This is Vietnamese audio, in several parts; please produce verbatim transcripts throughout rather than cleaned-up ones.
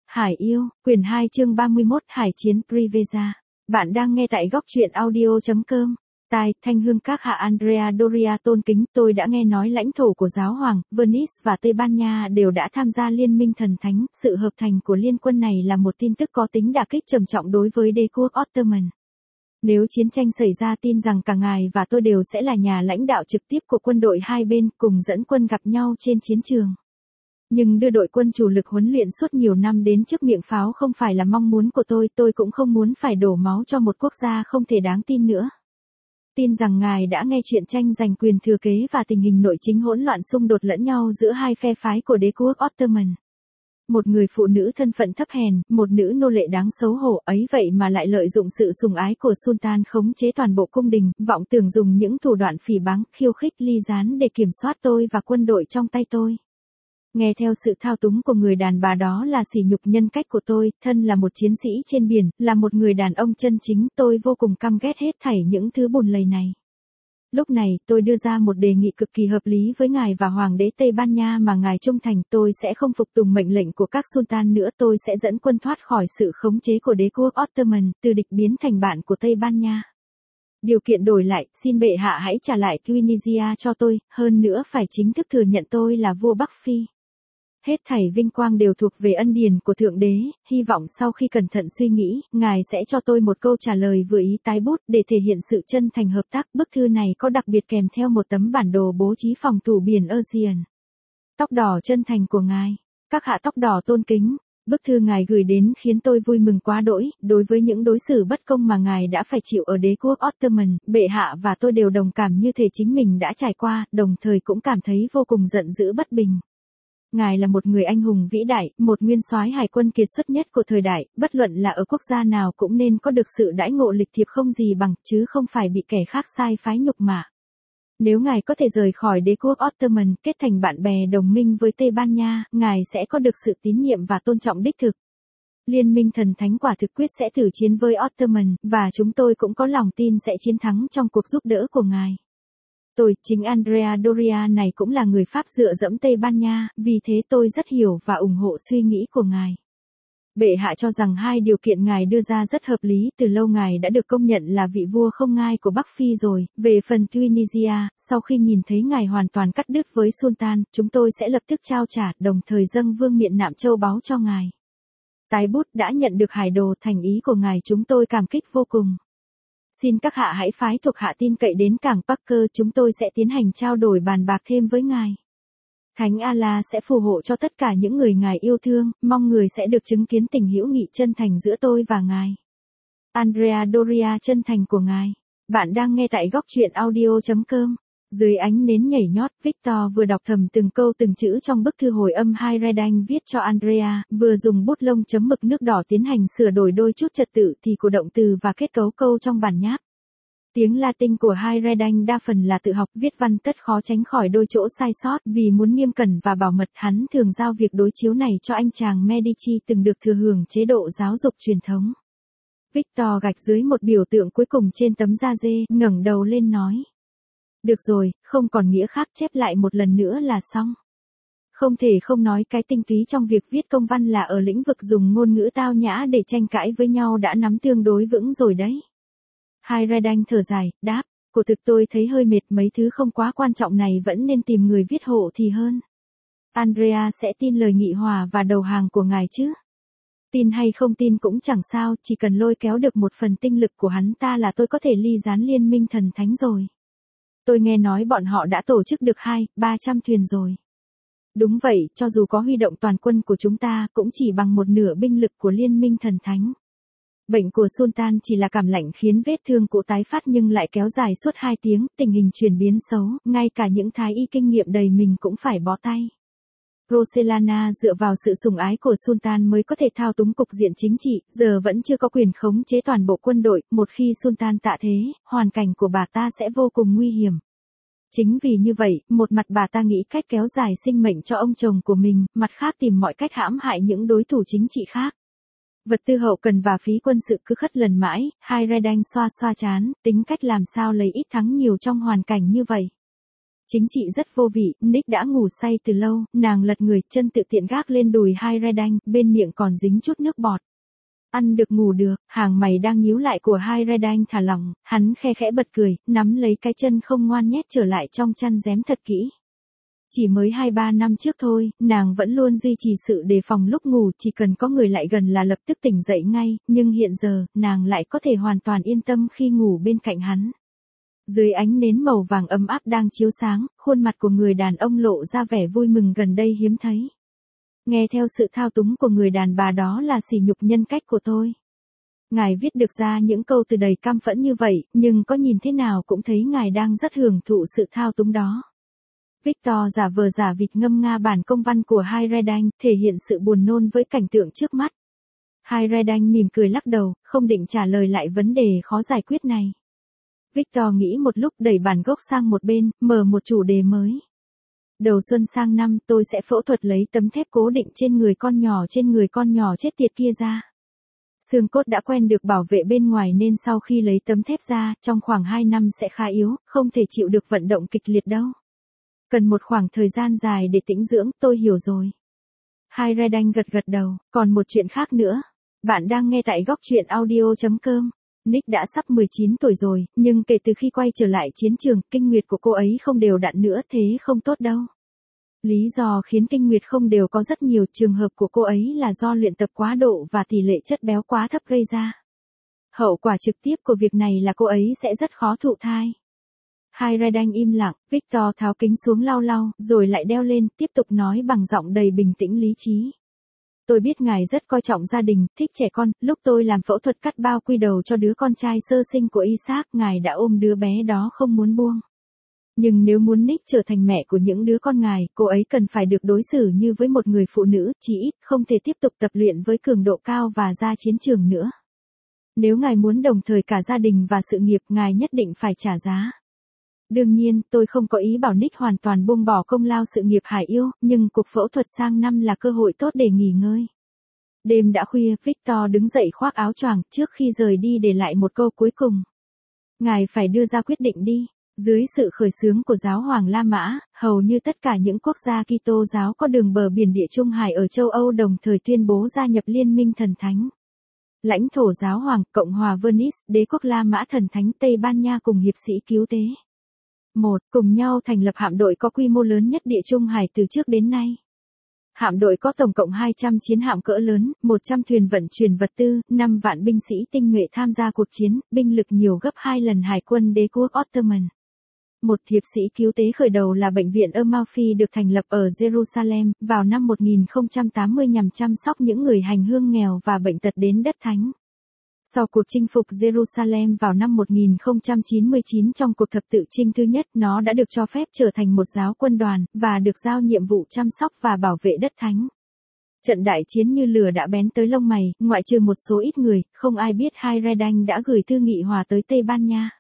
Hải yêu, quyển hai chương ba mươi mốt Hải chiến Priveza. Bạn đang nghe tại góc truyện audio.com. Tai, thanh hương các hạ Andrea Doria tôn kính, tôi đã nghe nói lãnh thổ của giáo hoàng, Venice và Tây Ban Nha đều đã tham gia liên minh thần thánh. Sự hợp thành của liên quân này là một tin tức có tính đả kích trầm trọng đối với đế quốc Ottoman. Nếu chiến tranh xảy ra, tin rằng cả ngài và tôi đều sẽ là nhà lãnh đạo trực tiếp của quân đội hai bên, cùng dẫn quân gặp nhau trên chiến trường. Nhưng đưa đội quân chủ lực huấn luyện suốt nhiều năm đến trước miệng pháo không phải là mong muốn của tôi, tôi cũng không muốn phải đổ máu cho một quốc gia không thể đáng tin nữa. Tin rằng ngài đã nghe chuyện tranh giành quyền thừa kế và tình hình nội chính hỗn loạn xung đột lẫn nhau giữa hai phe phái của đế quốc Ottoman. Một người phụ nữ thân phận thấp hèn, một nữ nô lệ đáng xấu hổ ấy vậy mà lại lợi dụng sự sủng ái của Sultan khống chế toàn bộ cung đình, vọng tưởng dùng những thủ đoạn phỉ báng, khiêu khích ly gián để kiểm soát tôi và quân đội trong tay tôi. Nghe theo sự thao túng của người đàn bà đó là sỉ nhục nhân cách của tôi, thân là một chiến sĩ trên biển, là một người đàn ông chân chính, tôi vô cùng căm ghét hết thảy những thứ bùn lầy này. Lúc này, tôi đưa ra một đề nghị cực kỳ hợp lý với ngài và Hoàng đế Tây Ban Nha mà ngài trung thành, tôi sẽ không phục tùng mệnh lệnh của các sultan nữa, tôi sẽ dẫn quân thoát khỏi sự khống chế của đế quốc Ottoman, từ địch biến thành bạn của Tây Ban Nha. Điều kiện đổi lại, xin bệ hạ hãy trả lại Tunisia cho tôi, hơn nữa phải chính thức thừa nhận tôi là vua Bắc Phi. Hết thảy vinh quang đều thuộc về ân điển của Thượng Đế, hy vọng sau khi cẩn thận suy nghĩ, ngài sẽ cho tôi một câu trả lời vừa ý tái bút để thể hiện sự chân thành hợp tác. Bức thư này có đặc biệt kèm theo một tấm bản đồ bố trí phòng thủ biển Aegean. Tóc đỏ chân thành của ngài, các hạ tóc đỏ tôn kính. Bức thư ngài gửi đến khiến tôi vui mừng quá đỗi, đối với những đối xử bất công mà ngài đã phải chịu ở đế quốc Ottoman, bệ hạ và tôi đều đồng cảm như thể chính mình đã trải qua, đồng thời cũng cảm thấy vô cùng giận dữ bất bình. Ngài là một người anh hùng vĩ đại, một nguyên soái hải quân kiệt xuất nhất của thời đại, bất luận là ở quốc gia nào cũng nên có được sự đãi ngộ lịch thiệp không gì bằng, chứ không phải bị kẻ khác sai phái nhục mạ. Nếu ngài có thể rời khỏi đế quốc Ottoman, kết thành bạn bè đồng minh với Tây Ban Nha, ngài sẽ có được sự tín nhiệm và tôn trọng đích thực. Liên minh thần thánh quả thực quyết sẽ thử chiến với Ottoman, và chúng tôi cũng có lòng tin sẽ chiến thắng trong cuộc giúp đỡ của ngài. Tôi, chính Andrea Doria này cũng là người Pháp dựa dẫm Tây Ban Nha, vì thế tôi rất hiểu và ủng hộ suy nghĩ của ngài. Bệ hạ cho rằng hai điều kiện ngài đưa ra rất hợp lý, từ lâu ngài đã được công nhận là vị vua không ngai của Bắc Phi rồi. Về phần Tunisia, sau khi nhìn thấy ngài hoàn toàn cắt đứt với Sultan, chúng tôi sẽ lập tức trao trả, đồng thời dâng vương miện nạm châu báu cho ngài. Tái bút đã nhận được hải đồ, thành ý của ngài chúng tôi cảm kích vô cùng. Xin các hạ hãy phái thuộc hạ tin cậy đến cảng Parker, chúng tôi sẽ tiến hành trao đổi bàn bạc thêm với ngài. Thánh Allah sẽ phù hộ cho tất cả những người ngài yêu thương, mong người sẽ được chứng kiến tình hữu nghị chân thành giữa tôi và ngài. Andrea Doria chân thành của ngài. Bạn đang nghe tại góc truyện audio.com. Dưới ánh nến nhảy nhót, Victor vừa đọc thầm từng câu từng chữ trong bức thư hồi âm hai Redan viết cho Andrea, vừa dùng bút lông chấm mực nước đỏ tiến hành sửa đổi đôi chút trật tự thì của động từ và kết cấu câu trong bản nháp. Tiếng Latin của hai Redan đa phần là tự học, viết văn tất khó tránh khỏi đôi chỗ sai sót, vì muốn nghiêm cẩn và bảo mật, hắn thường giao việc đối chiếu này cho anh chàng Medici từng được thừa hưởng chế độ giáo dục truyền thống. Victor gạch dưới một biểu tượng cuối cùng trên tấm da dê, ngẩng đầu lên nói. Được rồi, không còn nghĩa khác, chép lại một lần nữa là xong. Không thể không nói cái tinh túy trong việc viết công văn là ở lĩnh vực dùng ngôn ngữ tao nhã để tranh cãi với nhau đã nắm tương đối vững rồi đấy. Hai Redan thở dài, đáp, cổ thực tôi thấy hơi mệt, mấy thứ không quá quan trọng này vẫn nên tìm người viết hộ thì hơn. Andrea sẽ tin lời nghị hòa và đầu hàng của ngài chứ? Tin hay không tin cũng chẳng sao, chỉ cần lôi kéo được một phần tinh lực của hắn ta là tôi có thể ly gián liên minh thần thánh rồi. Tôi nghe nói bọn họ đã tổ chức được hai, ba trăm thuyền rồi. Đúng vậy, cho dù có huy động toàn quân của chúng ta, cũng chỉ bằng một nửa binh lực của liên minh thần thánh. Bệnh của Sultan chỉ là cảm lạnh khiến vết thương cụ tái phát nhưng lại kéo dài suốt hai tiếng, tình hình chuyển biến xấu, ngay cả những thái y kinh nghiệm đầy mình cũng phải bó tay. Roselana dựa vào sự sủng ái của Sultan mới có thể thao túng cục diện chính trị, giờ vẫn chưa có quyền khống chế toàn bộ quân đội, một khi Sultan tạ thế, hoàn cảnh của bà ta sẽ vô cùng nguy hiểm. Chính vì như vậy, một mặt bà ta nghĩ cách kéo dài sinh mệnh cho ông chồng của mình, mặt khác tìm mọi cách hãm hại những đối thủ chính trị khác. Vật tư hậu cần và phí quân sự cứ khất lần mãi, hai Redan xoa xoa chán, tính cách làm sao lấy ít thắng nhiều trong hoàn cảnh như vậy. Chính trị rất vô vị, Nick đã ngủ say từ lâu, nàng lật người, chân tự tiện gác lên đùi Hayredine, bên miệng còn dính chút nước bọt. Ăn được ngủ được, hàng mày đang nhíu lại của Hayredine thả lỏng, hắn khe khẽ bật cười, nắm lấy cái chân không ngoan nhét trở lại trong chăn rém thật kỹ. Chỉ mới hai ba năm trước thôi, nàng vẫn luôn duy trì sự đề phòng lúc ngủ, chỉ cần có người lại gần là lập tức tỉnh dậy ngay, nhưng hiện giờ, nàng lại có thể hoàn toàn yên tâm khi ngủ bên cạnh hắn. Dưới ánh nến màu vàng ấm áp đang chiếu sáng, khuôn mặt của người đàn ông lộ ra vẻ vui mừng gần đây hiếm thấy. Nghe theo sự thao túng của người đàn bà đó là sỉ nhục nhân cách của tôi. Ngài viết được ra những câu từ đầy căm phẫn như vậy, nhưng có nhìn thế nào cũng thấy ngài đang rất hưởng thụ sự thao túng đó. Victor giả vờ giả vịt ngâm nga bản công văn của Hayredine, thể hiện sự buồn nôn với cảnh tượng trước mắt. Hayredine mỉm cười lắc đầu, không định trả lời lại vấn đề khó giải quyết này. Victor nghĩ một lúc đẩy bản gốc sang một bên, mở một chủ đề mới. Đầu xuân sang năm tôi sẽ phẫu thuật lấy tấm thép cố định trên người con nhỏ trên người con nhỏ chết tiệt kia ra. Xương cốt đã quen được bảo vệ bên ngoài nên sau khi lấy tấm thép ra, trong khoảng hai năm sẽ khá yếu, không thể chịu được vận động kịch liệt đâu. Cần một khoảng thời gian dài để tĩnh dưỡng, tôi hiểu rồi. Hayredine gật gật đầu, còn một chuyện khác nữa. Bạn đang nghe tại góc truyện audio chấm com. Nick đã sắp mười chín tuổi rồi, nhưng kể từ khi quay trở lại chiến trường, kinh nguyệt của cô ấy không đều đặn nữa, thế không tốt đâu. Lý do khiến kinh nguyệt không đều có rất nhiều, trường hợp của cô ấy là do luyện tập quá độ và tỷ lệ chất béo quá thấp gây ra. Hậu quả trực tiếp của việc này là cô ấy sẽ rất khó thụ thai. Hayredine im lặng, Victor tháo kính xuống lau lau, rồi lại đeo lên, tiếp tục nói bằng giọng đầy bình tĩnh lý trí. Tôi biết ngài rất coi trọng gia đình, thích trẻ con, lúc tôi làm phẫu thuật cắt bao quy đầu cho đứa con trai sơ sinh của Isaac, ngài đã ôm đứa bé đó không muốn buông. Nhưng nếu muốn Nick trở thành mẹ của những đứa con ngài, cô ấy cần phải được đối xử như với một người phụ nữ, chỉ ít, không thể tiếp tục tập luyện với cường độ cao và ra chiến trường nữa. Nếu ngài muốn đồng thời cả gia đình và sự nghiệp, ngài nhất định phải trả giá. Đương nhiên, tôi không có ý bảo Nick hoàn toàn buông bỏ công lao sự nghiệp hải yêu, nhưng cuộc phẫu thuật sang năm là cơ hội tốt để nghỉ ngơi. Đêm đã khuya, Victor đứng dậy khoác áo choàng, trước khi rời đi để lại một câu cuối cùng. Ngài phải đưa ra quyết định đi. Dưới sự khởi xướng của giáo hoàng La Mã, hầu như tất cả những quốc gia Kitô giáo có đường bờ biển Địa Trung Hải ở châu Âu đồng thời tuyên bố gia nhập Liên minh Thần Thánh. Lãnh thổ giáo hoàng, Cộng hòa Venice, đế quốc La Mã Thần Thánh Tây Ban Nha cùng hiệp sĩ cứu tế. một. Cùng nhau thành lập hạm đội có quy mô lớn nhất Địa Trung Hải từ trước đến nay. Hạm đội có tổng cộng hai trăm chiến hạm cỡ lớn, một trăm thuyền vận chuyển vật tư, năm vạn binh sĩ tinh nhuệ tham gia cuộc chiến, binh lực nhiều gấp hai lần hải quân đế quốc Ottoman. Một hiệp sĩ cứu tế khởi đầu là bệnh viện Amalfi được thành lập ở Jerusalem vào năm một nghìn không trăm tám mươi nhằm chăm sóc những người hành hương nghèo và bệnh tật đến đất thánh. Sau cuộc chinh phục Jerusalem vào năm một nghìn không trăm chín mươi chín trong cuộc thập tự chinh thứ nhất, nó đã được cho phép trở thành một giáo quân đoàn, và được giao nhiệm vụ chăm sóc và bảo vệ đất thánh. Trận đại chiến như lửa đã bén tới lông mày, ngoại trừ một số ít người, không ai biết Hayredine đã gửi thư nghị hòa tới Tây Ban Nha.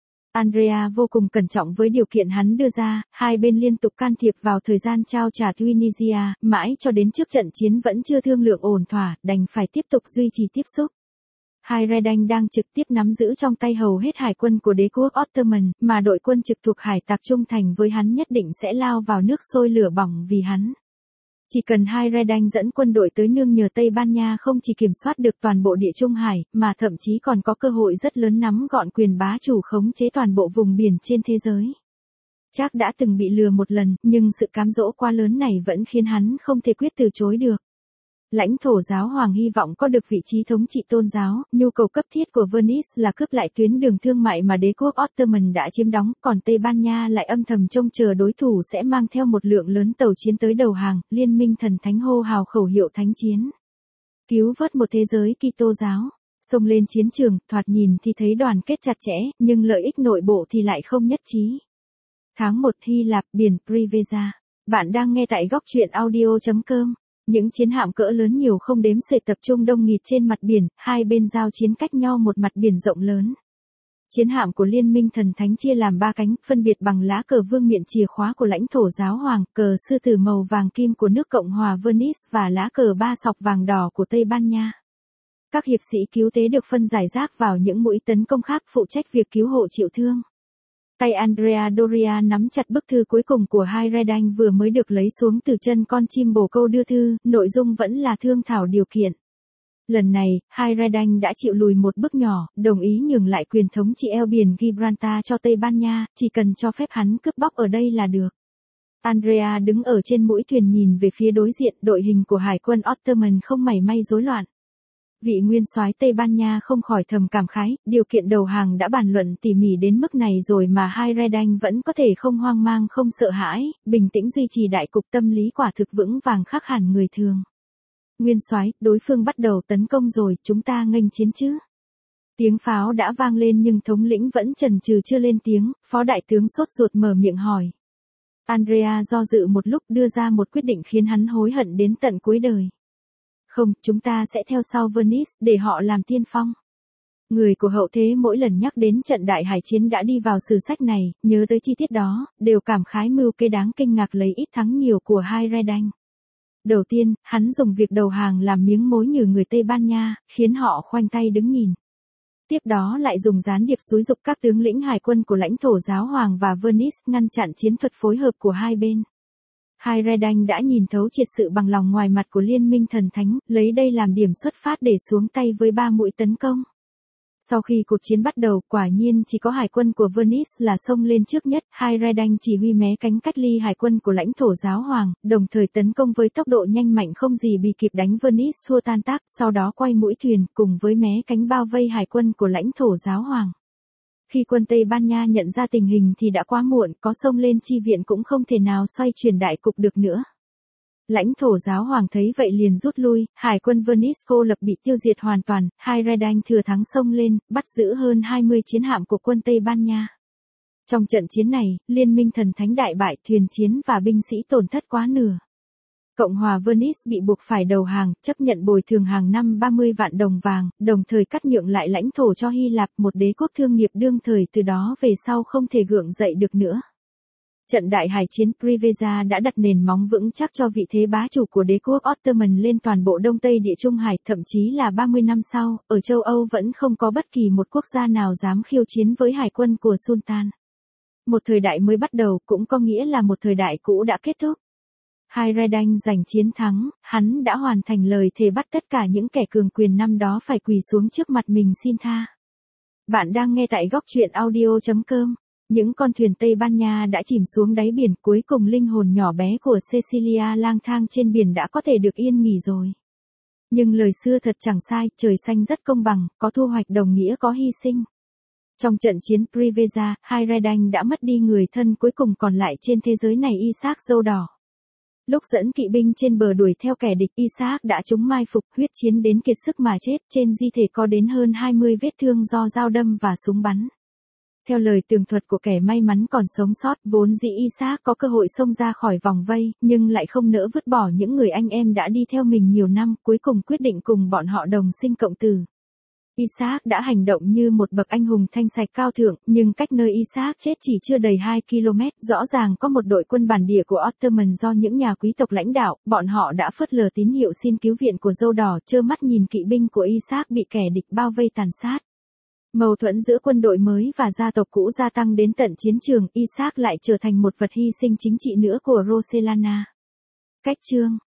Andrea vô cùng cẩn trọng với điều kiện hắn đưa ra, hai bên liên tục can thiệp vào thời gian trao trả Tunisia, mãi cho đến trước trận chiến vẫn chưa thương lượng ổn thỏa, đành phải tiếp tục duy trì tiếp xúc. Hayredine đang trực tiếp nắm giữ trong tay hầu hết hải quân của đế quốc Ottoman, mà đội quân trực thuộc hải tặc trung thành với hắn nhất định sẽ lao vào nước sôi lửa bỏng vì hắn. Chỉ cần Hayredine dẫn quân đội tới nương nhờ Tây Ban Nha không chỉ kiểm soát được toàn bộ Địa Trung Hải, mà thậm chí còn có cơ hội rất lớn nắm gọn quyền bá chủ khống chế toàn bộ vùng biển trên thế giới. Chắc đã từng bị lừa một lần, nhưng sự cám dỗ quá lớn này vẫn khiến hắn không thể quyết từ chối được. Lãnh thổ giáo hoàng hy vọng có được vị trí thống trị tôn giáo, nhu cầu cấp thiết của Venice là cướp lại tuyến đường thương mại mà đế quốc Ottoman đã chiếm đóng, còn Tây Ban Nha lại âm thầm trông chờ đối thủ sẽ mang theo một lượng lớn tàu chiến tới đầu hàng, Liên minh Thần Thánh hô hào khẩu hiệu thánh chiến. Cứu vớt một thế giới Kitô giáo, xông lên chiến trường, thoạt nhìn thì thấy đoàn kết chặt chẽ, nhưng lợi ích nội bộ thì lại không nhất trí. Tháng một Hy Lạp, biển Priveza. Bạn đang nghe tại góc truyện audio chấm com. Những chiến hạm cỡ lớn nhiều không đếm xuể tập trung đông nghịt trên mặt biển, hai bên giao chiến cách nhau một mặt biển rộng lớn. Chiến hạm của Liên minh Thần Thánh chia làm ba cánh, phân biệt bằng lá cờ vương miện chìa khóa của lãnh thổ giáo hoàng, cờ sư tử màu vàng kim của nước Cộng hòa Venice và lá cờ ba sọc vàng đỏ của Tây Ban Nha. Các hiệp sĩ cứu tế được phân giải rác vào những mũi tấn công khác phụ trách việc cứu hộ chịu thương. Tay Andrea Doria nắm chặt bức thư cuối cùng của Hayreddin vừa mới được lấy xuống từ chân con chim bồ câu đưa thư, nội dung vẫn là thương thảo điều kiện. Lần này, Hayreddin đã chịu lùi một bước nhỏ, đồng ý nhường lại quyền thống trị eo biển Gibraltar cho Tây Ban Nha, chỉ cần cho phép hắn cướp bóc ở đây là được. Andrea đứng ở trên mũi thuyền nhìn về phía đối diện, đội hình của hải quân Ottoman không mảy may rối loạn. Vị nguyên soái Tây Ban Nha không khỏi thầm cảm khái, điều kiện đầu hàng đã bàn luận tỉ mỉ đến mức này rồi mà Hayreddin vẫn có thể không hoang mang không sợ hãi, bình tĩnh duy trì đại cục, tâm lý quả thực vững vàng khác hẳn người thường. Nguyên soái, đối phương bắt đầu tấn công rồi, chúng ta nghênh chiến chứ? Tiếng pháo đã vang lên nhưng thống lĩnh vẫn chần chừ chưa lên tiếng, phó đại tướng sốt ruột mở miệng hỏi. Andrea do dự một lúc đưa ra một quyết định khiến hắn hối hận đến tận cuối đời. Không, chúng ta sẽ theo sau Venice, để họ làm tiên phong. Người của hậu thế mỗi lần nhắc đến trận đại hải chiến đã đi vào sử sách này, nhớ tới chi tiết đó, đều cảm khái mưu kế đáng kinh ngạc lấy ít thắng nhiều của Hayreddin. Đầu tiên, hắn dùng việc đầu hàng làm miếng mối nhử người Tây Ban Nha, khiến họ khoanh tay đứng nhìn. Tiếp đó lại dùng gián điệp xúi giục các tướng lĩnh hải quân của lãnh thổ giáo hoàng và Venice ngăn chặn chiến thuật phối hợp của hai bên. Hayreddin đã nhìn thấu triệt sự bằng lòng ngoài mặt của liên minh thần thánh, lấy đây làm điểm xuất phát để xuống tay với ba mũi tấn công. Sau khi cuộc chiến bắt đầu, quả nhiên chỉ có hải quân của Venice là xông lên trước nhất, Hayreddin chỉ huy mé cánh cách ly hải quân của lãnh thổ giáo hoàng, đồng thời tấn công với tốc độ nhanh mạnh không gì bị kịp đánh Venice xua tan tác, sau đó quay mũi thuyền cùng với mé cánh bao vây hải quân của lãnh thổ giáo hoàng. Khi quân Tây Ban Nha nhận ra tình hình thì đã quá muộn, có xông lên chi viện cũng không thể nào xoay chuyển đại cục được nữa. Lãnh thổ giáo hoàng thấy vậy liền rút lui, hải quân Venice cô lập bị tiêu diệt hoàn toàn, Hayreddin thừa thắng xông lên, bắt giữ hơn hai mươi chiến hạm của quân Tây Ban Nha. Trong trận chiến này, liên minh thần thánh đại bại, thuyền chiến và binh sĩ tổn thất quá nửa. Cộng hòa Venice bị buộc phải đầu hàng, chấp nhận bồi thường hàng năm ba mươi vạn đồng vàng, đồng thời cắt nhượng lại lãnh thổ cho Hy Lạp, một đế quốc thương nghiệp đương thời từ đó về sau không thể gượng dậy được nữa. Trận đại hải chiến Preveza đã đặt nền móng vững chắc cho vị thế bá chủ của đế quốc Ottoman lên toàn bộ Đông Tây Địa Trung Hải, thậm chí là ba mươi năm sau, ở châu Âu vẫn không có bất kỳ một quốc gia nào dám khiêu chiến với hải quân của Sultan. Một thời đại mới bắt đầu cũng có nghĩa là một thời đại cũ đã kết thúc. Hayreddin giành chiến thắng, hắn đã hoàn thành lời thề bắt tất cả những kẻ cường quyền năm đó phải quỳ xuống trước mặt mình xin tha. Bạn đang nghe tại góc truyện audio chấm com. Những con thuyền Tây Ban Nha đã chìm xuống đáy biển, cuối cùng linh hồn nhỏ bé của Cecilia lang thang trên biển đã có thể được yên nghỉ rồi. Nhưng lời xưa thật chẳng sai, trời xanh rất công bằng, có thu hoạch đồng nghĩa có hy sinh. Trong trận chiến Preveza, Hayreddin đã mất đi người thân cuối cùng còn lại trên thế giới này, Isaac dâu đỏ. Lúc dẫn kỵ binh trên bờ đuổi theo kẻ địch, Isaac đã trúng mai phục, huyết chiến đến kiệt sức mà chết, trên di thể có đến hơn hai mươi vết thương do dao đâm và súng bắn. Theo lời tường thuật của kẻ may mắn còn sống sót, vốn dĩ Isaac có cơ hội xông ra khỏi vòng vây, nhưng lại không nỡ vứt bỏ những người anh em đã đi theo mình nhiều năm, cuối cùng quyết định cùng bọn họ đồng sinh cộng tử. Isaac đã hành động như một bậc anh hùng thanh sạch cao thượng, nhưng cách nơi Isaac chết chỉ chưa đầy hai ki lô mét, rõ ràng có một đội quân bản địa của Ottoman do những nhà quý tộc lãnh đạo, bọn họ đã phớt lờ tín hiệu xin cứu viện của dâu đỏ, trơ mắt nhìn kỵ binh của Isaac bị kẻ địch bao vây tàn sát. Mâu thuẫn giữa quân đội mới và gia tộc cũ gia tăng đến tận chiến trường, Isaac lại trở thành một vật hy sinh chính trị nữa của Roselana. Cách chương